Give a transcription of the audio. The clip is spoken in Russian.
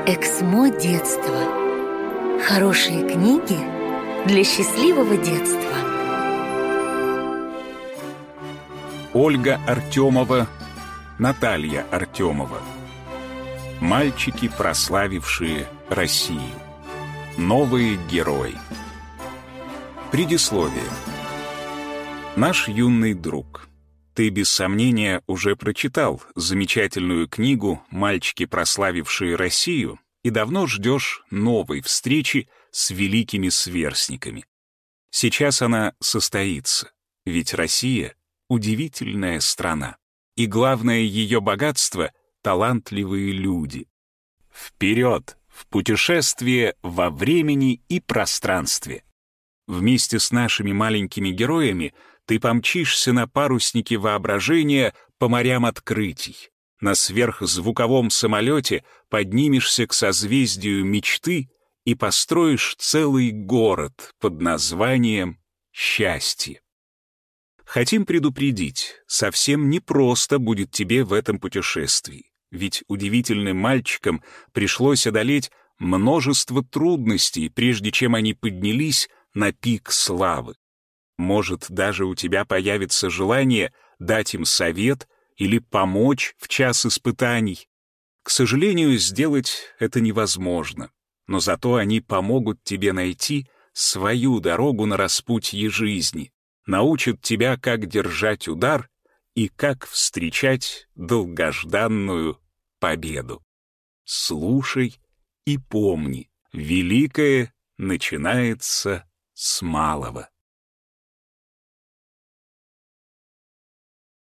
Эксмо детства. Хорошие книги для счастливого детства. Ольга Артемова, Наталья Артемова. Мальчики, прославившие Россию. Новые герои. Предисловие. Наш юный друг. Ты, без сомнения, уже прочитал замечательную книгу «Мальчики, прославившие Россию» и давно ждешь новой встречи с великими сверстниками. Сейчас она состоится, ведь Россия — удивительная страна, и главное ее богатство — талантливые люди. Вперед, в путешествие во времени и пространстве! Вместе с нашими маленькими героями ты помчишься на паруснике воображения по морям открытий. На сверхзвуковом самолете поднимешься к созвездию мечты и построишь целый город под названием «Счастье». Хотим предупредить, совсем непросто будет тебе в этом путешествии, ведь удивительным мальчикам пришлось одолеть множество трудностей, прежде чем они поднялись на пик славы. Может, даже у тебя появится желание дать им совет или помочь в час испытаний. К сожалению, сделать это невозможно, но зато они помогут тебе найти свою дорогу на распутье жизни, научат тебя, как держать удар и как встречать долгожданную победу. Слушай и помни, великое начинается с малого.